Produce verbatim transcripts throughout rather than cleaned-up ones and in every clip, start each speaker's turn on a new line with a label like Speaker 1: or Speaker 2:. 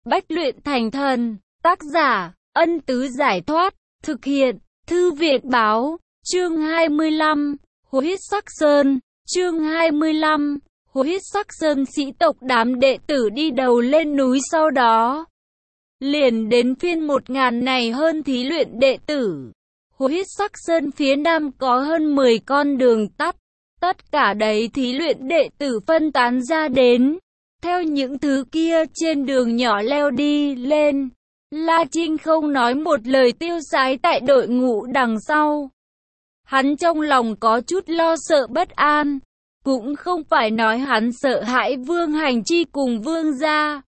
Speaker 1: Bách luyện thành thần. Tác giả, Ân Tứ Giải Thoát. Thực hiện, Thư viện Báo. Chương hai mươi lăm. Huyết Sắc Sơn. Chương hai mươi lăm. Huyết Sắc Sơn sĩ tộc đám đệ tử đi đầu lên núi, sau đó liền đến phiên một ngàn này hơn thí luyện đệ tử. Huyết Sắc Sơn phía nam có hơn mười con đường tắt. Tất cả đấy thí luyện đệ tử phân tán ra đến. Theo những thứ kia trên đường nhỏ leo đi lên. La Trinh không nói một lời tiêu sái tại đội ngũ đằng sau. Hắn trong lòng có chút lo sợ bất an. Cũng không phải nói hắn sợ hãi Vương Hành Chi cùng Vương gia,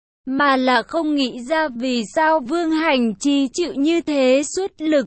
Speaker 1: mà là không nghĩ ra vì sao Vương Hành Chi chịu như thế xuất lực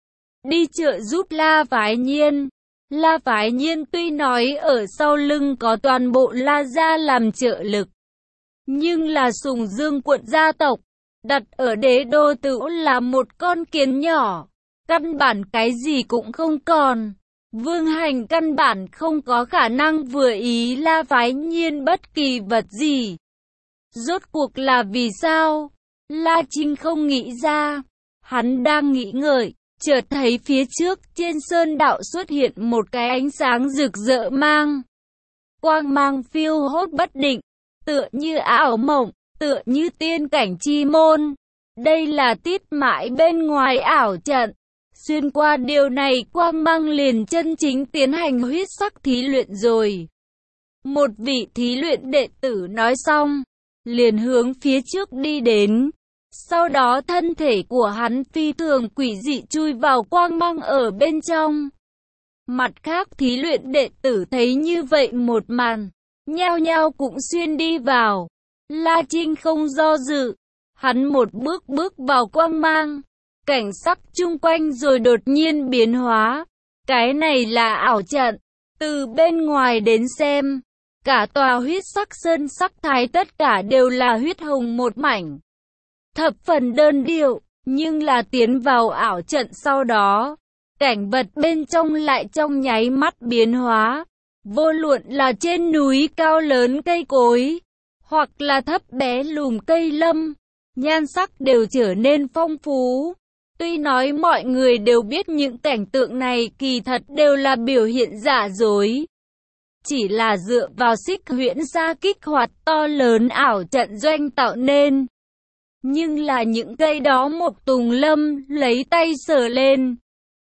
Speaker 1: đi trợ giúp La Phái Nhiên. La Phái Nhiên tuy nói ở sau lưng có toàn bộ La gia làm trợ lực, nhưng là Sùng Dương quận gia tộc, đặt ở đế đô Tửu là một con kiến nhỏ, căn bản cái gì cũng không còn. Vương Hành căn bản không có khả năng vừa ý La Phái Nhiên bất kỳ vật gì. Rốt cuộc là vì sao? La Trinh không nghĩ ra. Hắn đang nghĩ ngợi, chợt thấy phía trước trên sơn đạo xuất hiện một cái ánh sáng rực rỡ mang. Quang mang phiêu hốt bất định, tựa như ảo mộng, tựa như tiên cảnh chi môn. Đây là tiết mãi bên ngoài ảo trận. Xuyên qua điều này quang mang liền chân chính tiến hành huyết sắc thí luyện rồi. Một vị thí luyện đệ tử nói xong, liền hướng phía trước đi đến. Sau đó thân thể của hắn phi thường quỷ dị chui vào quang mang ở bên trong. Mặt khác thí luyện đệ tử thấy như vậy một màn, nhao nhao cũng xuyên đi vào. La Trinh không do dự, hắn một bước bước vào quang mang. Cảnh sắc chung quanh rồi đột nhiên biến hóa. Cái này là ảo trận. Từ bên ngoài đến xem, cả tòa huyết sắc sơn sắc thái tất cả đều là huyết hồng một mảnh. Thập phần đơn điệu, nhưng là tiến vào ảo trận sau đó, cảnh vật bên trong lại trong nháy mắt biến hóa. Vô luận là trên núi cao lớn cây cối, hoặc là thấp bé lùm cây lâm, nhan sắc đều trở nên phong phú. Tuy nói mọi người đều biết những cảnh tượng này kỳ thật đều là biểu hiện giả dối. Chỉ là dựa vào xích huyễn sa kích hoạt to lớn ảo trận doanh tạo nên. Nhưng là những cây đó một tùng lâm lấy tay sờ lên.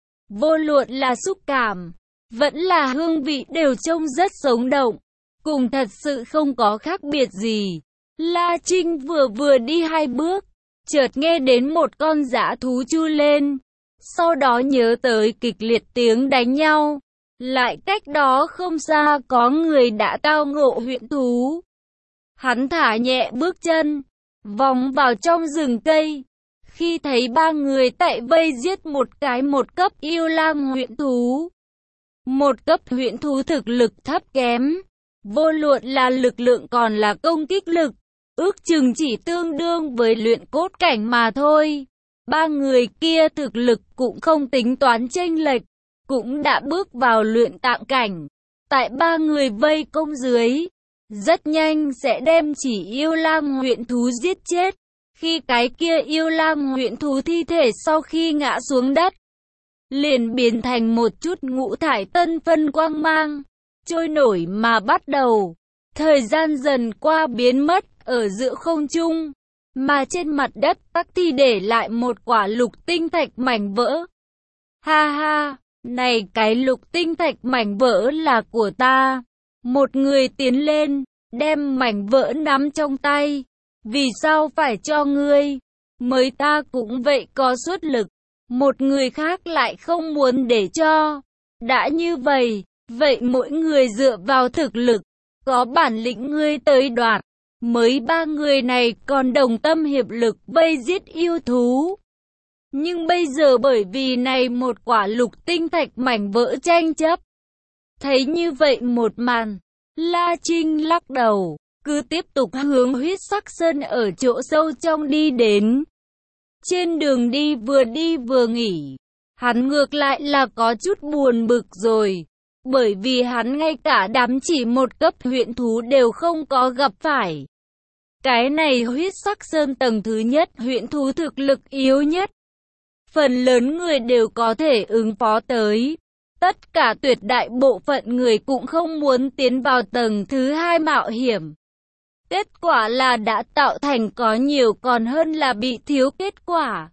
Speaker 1: Vô luận là xúc cảm, vẫn là hương vị đều trông rất sống động. Cùng thật sự không có khác biệt gì. La Trinh vừa vừa đi hai bước, chợt nghe đến một con dã thú chu lên, sau đó nhớ tới kịch liệt tiếng đánh nhau, lại cách đó không xa có người đã tao ngộ huyễn thú. Hắn thả nhẹ bước chân, vòng vào trong rừng cây, khi thấy ba người tại vây giết một cái một cấp yêu lang huyễn thú. Một cấp huyễn thú thực lực thấp kém, vô luận là lực lượng còn là công kích lực, ước chừng chỉ tương đương với luyện cốt cảnh mà thôi. Ba người kia thực lực cũng không tính toán chênh lệch, cũng đã bước vào luyện tạng cảnh. Tại ba người vây công dưới, rất nhanh sẽ đem chỉ yêu lang huyễn thú giết chết. Khi cái kia yêu lang huyễn thú thi thể sau khi ngã xuống đất, liền biến thành một chút ngũ thải tân phân quang mang, trôi nổi mà bắt đầu. Thời gian dần qua biến mất ở giữa không trung, mà trên mặt đất tắc thì để lại một quả lục tinh thạch mảnh vỡ. Ha ha, này cái lục tinh thạch mảnh vỡ là của ta. Một người tiến lên, đem mảnh vỡ nắm trong tay. Vì sao phải cho ngươi? Mới ta cũng vậy có xuất lực. Một người khác lại không muốn để cho. Đã như vậy, vậy mỗi người dựa vào thực lực, có bản lĩnh ngươi tới đoạt. Mới ba người này còn đồng tâm hiệp lực vây giết yêu thú. Nhưng bây giờ bởi vì này một quả lục tinh thạch mảnh vỡ tranh chấp. Thấy như vậy một màn, La Trinh lắc đầu, cứ tiếp tục hướng huyết sắc sơn ở chỗ sâu trong đi đến. Trên đường đi vừa đi vừa nghỉ, hắn ngược lại là có chút buồn bực rồi. Bởi vì hắn ngay cả đám chỉ một cấp huyễn thú đều không có gặp phải. Cái này huyết sắc sơn tầng thứ nhất huyễn thú thực lực yếu nhất. Phần lớn người đều có thể ứng phó tới. Tất cả tuyệt đại bộ phận người cũng không muốn tiến vào tầng thứ hai mạo hiểm. Kết quả là đã tạo thành có nhiều còn hơn là bị thiếu kết quả.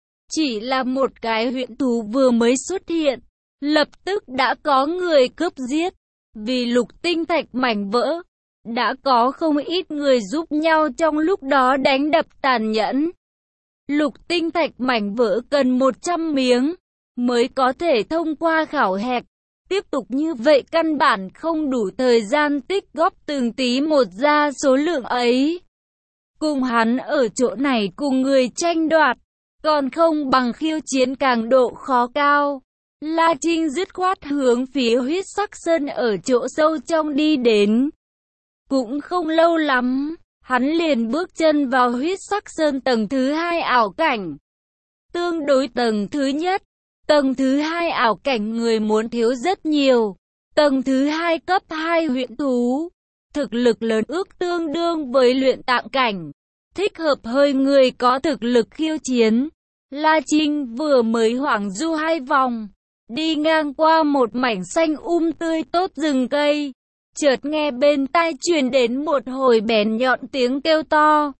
Speaker 1: Chỉ là một cái huyễn thú vừa mới xuất hiện, lập tức đã có người cướp giết. Vì lục tinh thạch mảnh vỡ, đã có không ít người giúp nhau trong lúc đó đánh đập tàn nhẫn. Lục tinh thạch mảnh vỡ cần một trăm miếng mới có thể thông qua khảo hạch. Tiếp tục như vậy căn bản không đủ thời gian tích góp từng tí một ra số lượng ấy. Cùng hắn ở chỗ này cùng người tranh đoạt, còn không bằng khiêu chiến càng độ khó cao. La Trinh dứt khoát hướng phía huyết sắc sơn ở chỗ sâu trong đi đến. Cũng không lâu lắm, hắn liền bước chân vào huyết sắc sơn tầng thứ hai ảo cảnh. Tương đối tầng thứ nhất, tầng thứ hai ảo cảnh người muốn thiếu rất nhiều. Tầng thứ hai cấp hai huyễn thú, thực lực lớn ước tương đương với luyện tạng cảnh, thích hợp hơi người có thực lực khiêu chiến. La Trinh vừa mới hoảng du hai vòng, đi ngang qua một mảnh xanh um tươi tốt rừng cây, chợt nghe bên tai truyền đến một hồi bén nhọn tiếng kêu to.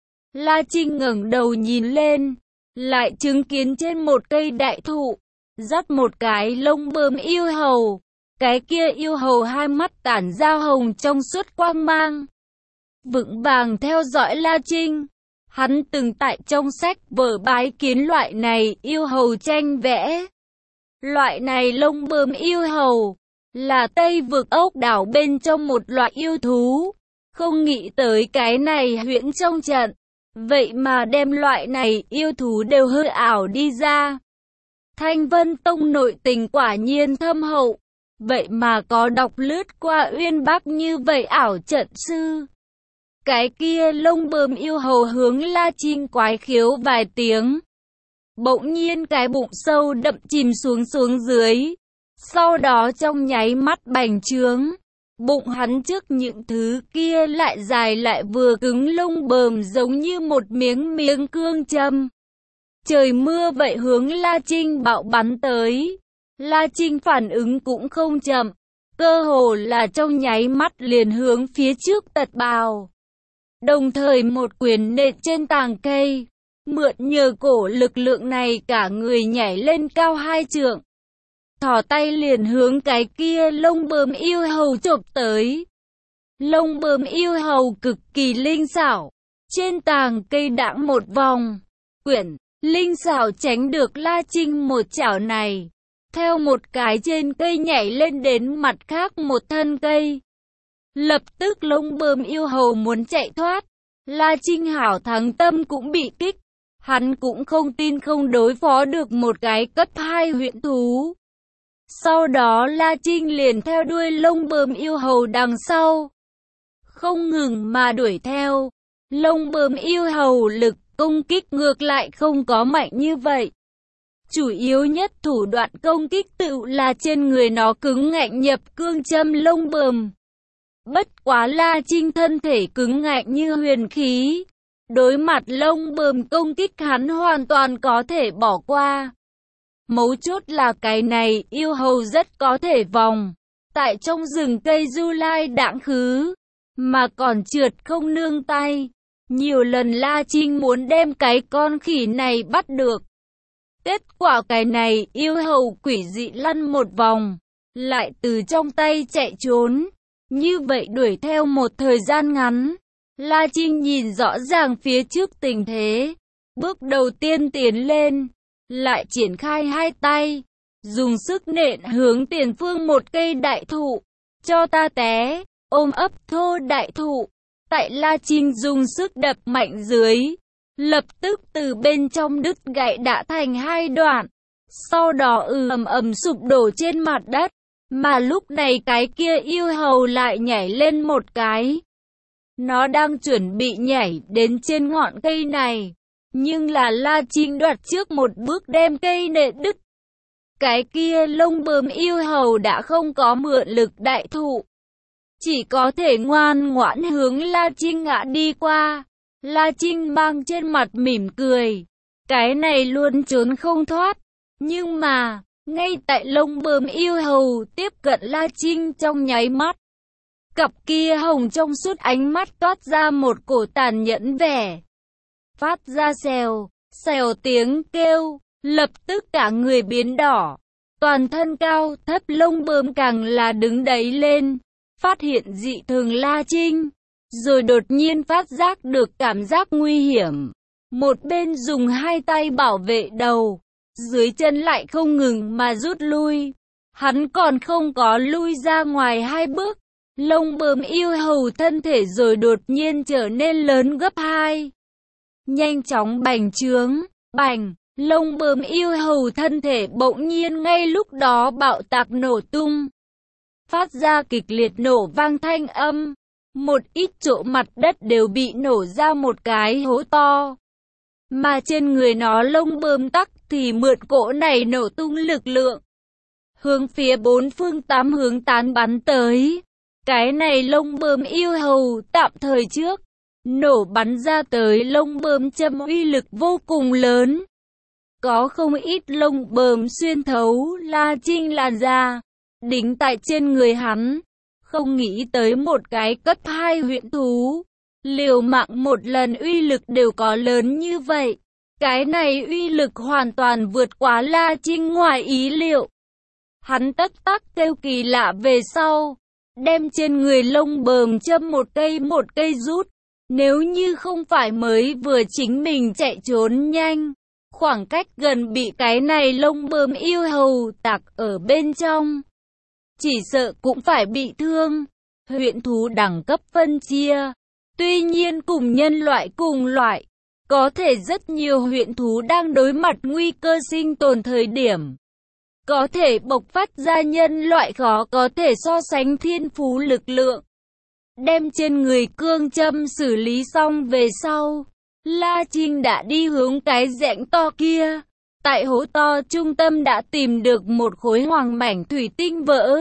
Speaker 1: La Trinh ngẩng đầu nhìn lên, lại chứng kiến trên một cây đại thụ, dắt một cái lông bướm yêu hầu. Cái kia yêu hầu hai mắt tản ra hồng trong suốt quang mang, vững vàng theo dõi La Trinh. Hắn từng tại trong sách vở bái kiến loại này yêu hầu tranh vẽ. Loại này lông bướm yêu hầu là Tây vực ốc đảo bên trong một loại yêu thú. Không nghĩ tới cái này huyễn trong trận, vậy mà đem loại này yêu thú đều hư ảo đi ra. Thanh Vân Tông nội tình quả nhiên thâm hậu, vậy mà có đọc lướt qua Uyên Bác như vậy ảo trận sư. Cái kia lông bướm yêu hầu hướng La Trinh quái khiếu vài tiếng. Bỗng nhiên cái bụng sâu đậm chìm xuống xuống dưới. Sau đó trong nháy mắt bành trướng. Bụng hắn trước những thứ kia lại dài lại vừa cứng lông bờm giống như một miếng miếng cương châm. Trời mưa vậy hướng La Trinh bạo bắn tới. La Trinh phản ứng cũng không chậm. Cơ hồ là trong nháy mắt liền hướng phía trước tật bào. Đồng thời một quyền nện trên tàng cây. Mượn nhờ cổ lực lượng này cả người nhảy lên cao hai trượng. Thò tay liền hướng cái kia lông bướm yêu hầu chộp tới. Lông bướm yêu hầu cực kỳ linh xảo. Trên tàng cây đãng một vòng. Quyển, linh xảo tránh được La Trinh một chảo này. Theo một cái trên cây nhảy lên đến mặt khác một thân cây. Lập tức lông bướm yêu hầu muốn chạy thoát. La Trinh hảo thắng tâm cũng bị kích. Hắn cũng không tin không đối phó được một cái cấp hai huyễn thú. Sau đó La Trinh liền theo đuôi lông bướm yêu hầu đằng sau. Không ngừng mà đuổi theo. Lông bướm yêu hầu lực công kích ngược lại không có mạnh như vậy. Chủ yếu nhất thủ đoạn công kích tự là trên người nó cứng ngạnh nhập cương châm lông bướm. Bất quá La Trinh thân thể cứng ngạnh như huyền khí. Đối mặt lông bướm công kích hắn hoàn toàn có thể bỏ qua. Mấu chốt là cái này yêu hầu rất có thể vòng. Tại trong rừng cây du lai đãng khứ. Mà còn trượt không nương tay. Nhiều lần La Trinh muốn đem cái con khỉ này bắt được. Kết quả cái này yêu hầu quỷ dị lăn một vòng. Lại từ trong tay chạy trốn. Như vậy đuổi theo một thời gian ngắn. La Trinh nhìn rõ ràng phía trước tình thế. Bước đầu tiên tiến lên. Lại triển khai hai tay. Dùng sức nện hướng tiền phương một cây đại thụ. Cho ta té. Ôm ấp thô đại thụ. Tại La Trinh dùng sức đập mạnh dưới. Lập tức từ bên trong đứt gãy đã thành hai đoạn. Sau đó ừ ầm ầm sụp đổ trên mặt đất. Mà lúc này cái kia yêu hầu lại nhảy lên một cái. Nó đang chuẩn bị nhảy đến trên ngọn cây này. Nhưng là La Trinh đoạt trước một bước đem cây nện đứt. Cái kia lông bướm yêu hầu đã không có mượn lực đại thụ. chỉ có thể ngoan ngoãn hướng La Trinh ngã đi qua. La Trinh mang trên mặt mỉm cười, cái này luôn trốn không thoát. Nhưng mà, ngay tại lông bướm yêu hầu tiếp cận La Trinh trong nháy mắt, cặp kia hồng trong suốt ánh mắt toát ra một cổ tàn nhẫn vẻ. Phát ra xèo, xèo tiếng kêu, lập tức cả người biến đỏ. Toàn thân cao thấp lông bướm càng là đứng đấy lên, phát hiện dị thường La Trinh, rồi đột nhiên phát giác được cảm giác nguy hiểm. Một bên dùng hai tay bảo vệ đầu, dưới chân lại không ngừng mà rút lui. Hắn còn không có lui ra ngoài hai bước, lông bướm yêu hầu thân thể rồi đột nhiên trở nên lớn gấp hai. Nhanh chóng bành trướng, bành, lông bướm yêu hầu thân thể bỗng nhiên ngay lúc đó bạo tạc nổ tung. Phát ra kịch liệt nổ vang thanh âm, một ít chỗ mặt đất đều bị nổ ra một cái hố to. Mà trên người nó lông bướm tắc thì mượn cỗ này nổ tung lực lượng, hướng phía bốn phương tám hướng tán bắn tới. Cái này lông bướm yêu hầu tạm thời trước, nổ bắn ra tới lông bướm châm uy lực vô cùng lớn. Có không ít lông bướm xuyên thấu La Trinh làn da, đính tại trên người hắn. Không nghĩ tới một cái cấp hai huyễn thú, liều mạng một lần uy lực đều có lớn như vậy. Cái này uy lực hoàn toàn vượt quá La Trinh ngoài ý liệu. Hắn tất tắc kêu kỳ lạ về sau, đem trên người lông bờm châm một cây một cây rút. Nếu như không phải mới vừa chính mình chạy trốn nhanh, khoảng cách gần bị cái này lông bờm yêu hầu tạc ở bên trong, chỉ sợ cũng phải bị thương. Huyễn thú đẳng cấp phân chia, tuy nhiên cùng nhân loại cùng loại, có thể rất nhiều huyễn thú đang đối mặt nguy cơ sinh tồn thời điểm, có thể bộc phát ra nhân loại khó có thể so sánh thiên phú lực lượng. Đem trên người cương châm xử lý xong về sau, La Trinh đã đi hướng cái rãnh to kia. Tại hố to trung tâm đã tìm được một khối hoàng mảnh thủy tinh vỡ.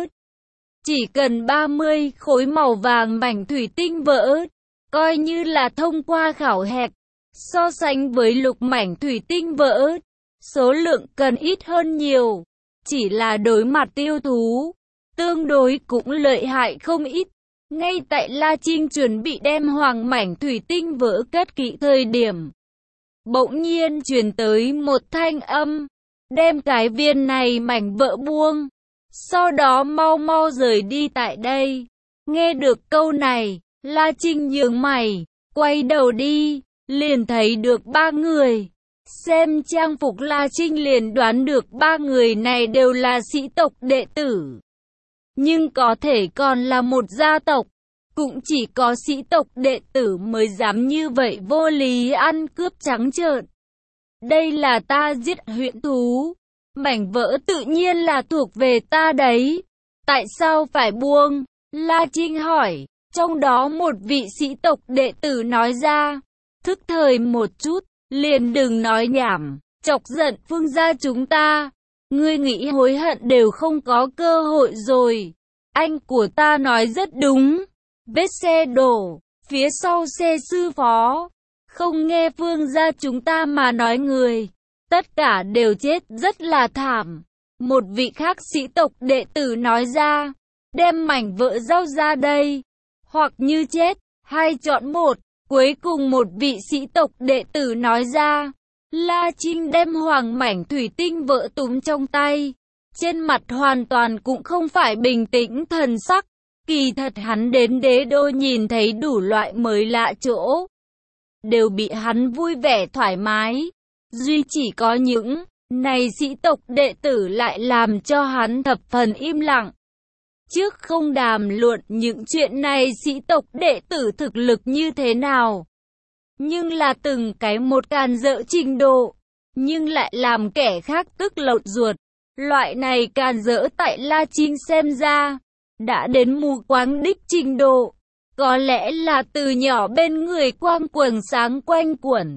Speaker 1: Chỉ cần ba mươi khối màu vàng mảnh thủy tinh vỡ, coi như là thông qua khảo hạch. So sánh với lục mảnh thủy tinh vỡ, số lượng cần ít hơn nhiều. Chỉ là đối mặt tiêu thú, tương đối cũng lợi hại không ít. Ngay tại La Trinh chuẩn bị đem hoàng mảnh thủy tinh vỡ cất kỹ thời điểm, bỗng nhiên truyền tới một thanh âm, đem cái viên này mảnh vỡ buông, sau đó mau mau rời đi tại đây. Nghe được câu này, La Trinh nhướng mày, quay đầu đi, liền thấy được ba người. Xem trang phục La Trinh liền đoán được ba người này đều là sĩ tộc đệ tử. Nhưng có thể còn là một gia tộc, cũng chỉ có sĩ tộc đệ tử mới dám như vậy vô lý ăn cướp trắng trợn. Đây là ta giết huyễn thú, mảnh vỡ tự nhiên là thuộc về ta đấy. Tại sao phải buông? La Trinh hỏi. Trong đó một vị sĩ tộc đệ tử nói ra. Thức thời một chút, liền đừng nói nhảm, chọc giận Phương gia chúng ta. Ngươi nghĩ hối hận đều không có cơ hội rồi. Anh của ta nói rất đúng. Vết xe đổ, phía sau xe sư phó. Không nghe Phương gia chúng ta mà nói người, tất cả đều chết rất là thảm. Một vị khác sĩ tộc đệ tử nói ra. Đem mảnh vỡ giao ra đây, hoặc như chết, hai chọn một. Cuối cùng một vị sĩ tộc đệ tử nói ra. La Trinh đem hoàng mảnh thủy tinh vỡ túm trong tay, trên mặt hoàn toàn cũng không phải bình tĩnh thần sắc. Kỳ thật hắn đến đế đô nhìn thấy đủ loại mới lạ chỗ, đều bị hắn vui vẻ thoải mái. Duy chỉ có những này sĩ tộc đệ tử lại làm cho hắn thập phần im lặng. Trước không đàm luận những chuyện này sĩ tộc đệ tử thực lực như thế nào, nhưng là từng cái một càn rỡ trình độ, nhưng lại làm kẻ khác tức lột ruột. Loại này càn rỡ tại La Trinh xem ra, đã đến mù quáng đích trình độ. Có lẽ là từ nhỏ bên người quang quần sáng quanh quẩn,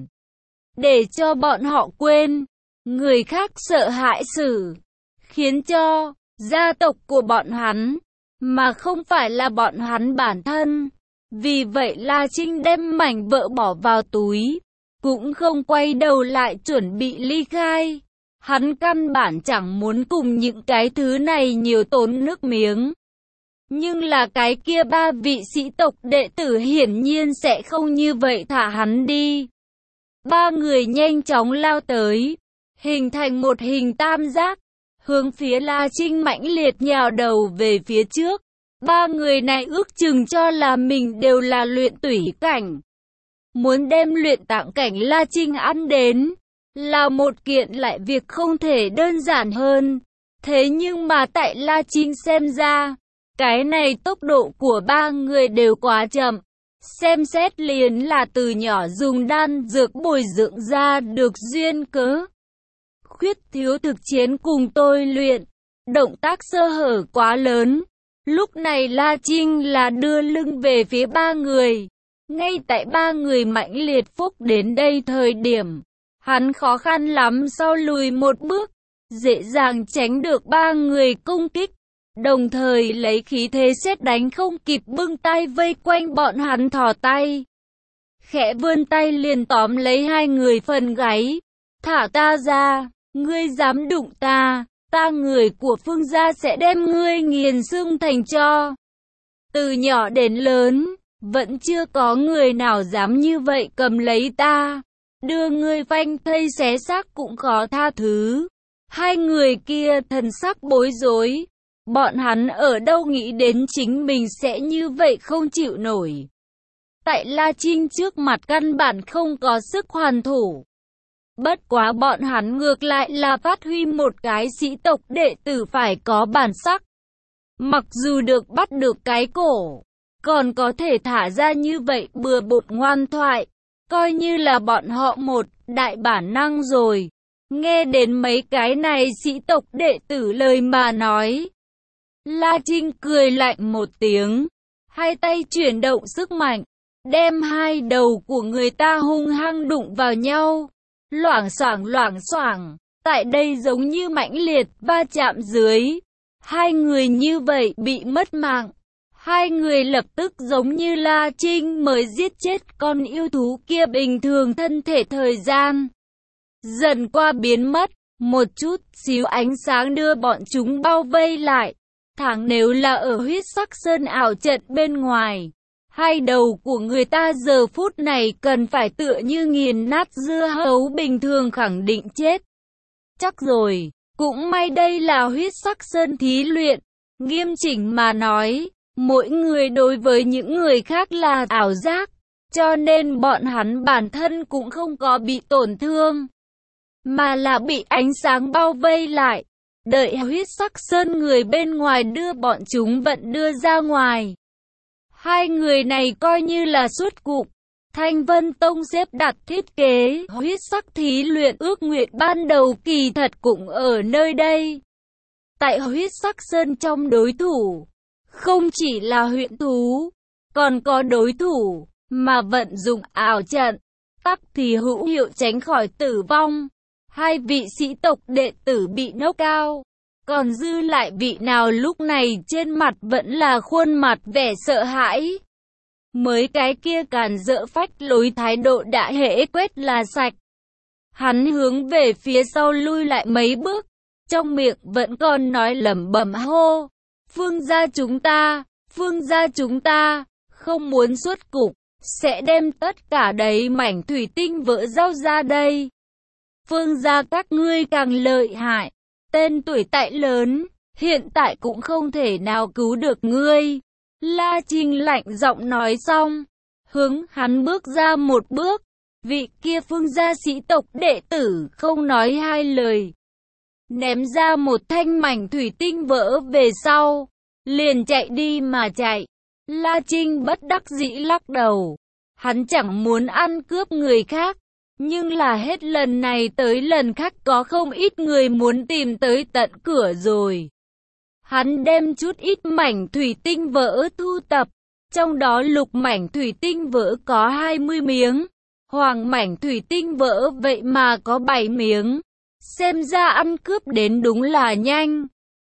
Speaker 1: để cho bọn họ quên người khác sợ hãi xử, khiến cho gia tộc của bọn hắn mà không phải là bọn hắn bản thân. Vì vậy La Trinh đem mảnh vỡ bỏ vào túi, cũng không quay đầu lại chuẩn bị ly khai. Hắn căn bản chẳng muốn cùng những cái thứ này nhiều tốn nước miếng. Nhưng là cái kia ba vị sĩ tộc đệ tử hiển nhiên sẽ không như vậy thả hắn đi. Ba người nhanh chóng lao tới, hình thành một hình tam giác, hướng phía La Trinh mãnh liệt nhào đầu về phía trước. Ba người này ước chừng cho là mình đều là luyện tủy cảnh. Muốn đem luyện tạng cảnh La Trinh ăn đến, là một kiện lại việc không thể đơn giản hơn. Thế nhưng mà tại La Trinh xem ra, cái này tốc độ của ba người đều quá chậm. Xem xét liền là từ nhỏ dùng đan dược bồi dưỡng ra được duyên cớ. Khuyết thiếu thực chiến cùng tôi luyện, động tác sơ hở quá lớn. Lúc này La Trinh là đưa lưng về phía ba người. Ngay tại ba người mãnh liệt phúc đến đây thời điểm, hắn khó khăn lắm sau lùi một bước, dễ dàng tránh được ba người công kích. Đồng thời lấy khí thế sét đánh không kịp bưng tay vây quanh bọn hắn thò tay. Khẽ vươn tay liền tóm lấy hai người phần gáy. Thả ta ra, ngươi dám đụng ta, ta người của Phương gia sẽ đem ngươi nghiền xương thành tro. Từ nhỏ đến lớn, vẫn chưa có người nào dám như vậy cầm lấy ta. Đưa ngươi phanh thây xé xác cũng khó tha thứ. Hai người kia thần sắc bối rối. Bọn hắn ở đâu nghĩ đến chính mình sẽ như vậy không chịu nổi. Tại La Trinh trước mặt căn bản không có sức hoàn thủ. Bất quá bọn hắn ngược lại là phát huy một cái sĩ tộc đệ tử phải có bản sắc. Mặc dù được bắt được cái cổ, còn có thể thả ra như vậy bừa bộn ngoan thoại, coi như là bọn họ một đại bản năng rồi. Nghe đến mấy cái này sĩ tộc đệ tử lời mà nói, La Trinh cười lạnh một tiếng, hai tay chuyển động sức mạnh, đem hai đầu của người ta hung hăng đụng vào nhau. Loảng xoảng loảng xoảng, tại đây giống như mãnh liệt va chạm dưới. Hai người như vậy bị mất mạng. Hai người lập tức giống như La Trinh mới giết chết con yêu thú kia bình thường thân thể thời gian. Dần qua biến mất, một chút xíu ánh sáng đưa bọn chúng bao vây lại. Thẳng nếu là ở huyết sắc sơn ảo trận bên ngoài, hai đầu của người ta giờ phút này cần phải tựa như nghiền nát dưa hấu bình thường khẳng định chết. Chắc rồi, cũng may đây là huyết sắc sơn thí luyện. Nghiêm chỉnh mà nói, mỗi người đối với những người khác là ảo giác, cho nên bọn hắn bản thân cũng không có bị tổn thương, mà là bị ánh sáng bao vây lại. Đợi huyết sắc sơn người bên ngoài đưa bọn chúng vận đưa ra ngoài. Hai người này coi như là xuất cục. Thanh Vân Tông xếp đặt thiết kế huyết sắc thí luyện ước nguyện ban đầu kỳ thật cũng ở nơi đây. Tại huyết sắc sơn trong đối thủ, không chỉ là huyện thú, còn có đối thủ mà vận dụng ảo trận, tắc thì hữu hiệu tránh khỏi tử vong. Hai vị sĩ tộc đệ tử bị knock out, còn dư lại vị nào lúc này trên mặt vẫn là khuôn mặt vẻ sợ hãi. Mới cái kia càn rỡ phách lối thái độ đã hễ quét là sạch. Hắn hướng về phía sau lui lại mấy bước, trong miệng vẫn còn nói lẩm bẩm hô. Phương gia chúng ta, phương gia chúng ta, không muốn xuất cục, sẽ đem tất cả đầy mảnh thủy tinh vỡ giao ra đây. Phương gia các ngươi càng lợi hại, tên tuổi tại lớn, hiện tại cũng không thể nào cứu được ngươi. La Trinh lạnh giọng nói xong, hướng hắn bước ra một bước. Vị kia phương gia sĩ tộc đệ tử không nói hai lời, ném ra một thanh mảnh thủy tinh vỡ về sau, liền chạy đi mà chạy. La Trinh bất đắc dĩ lắc đầu, hắn chẳng muốn ăn cướp người khác, nhưng là hết lần này tới lần khác có không ít người muốn tìm tới tận cửa rồi. Hắn đem chút ít mảnh thủy tinh vỡ thu tập, trong đó lục mảnh thủy tinh vỡ có hai mươi miếng, hoàng mảnh thủy tinh vỡ vậy mà có bảy miếng. Xem ra ăn cướp đến đúng là nhanh.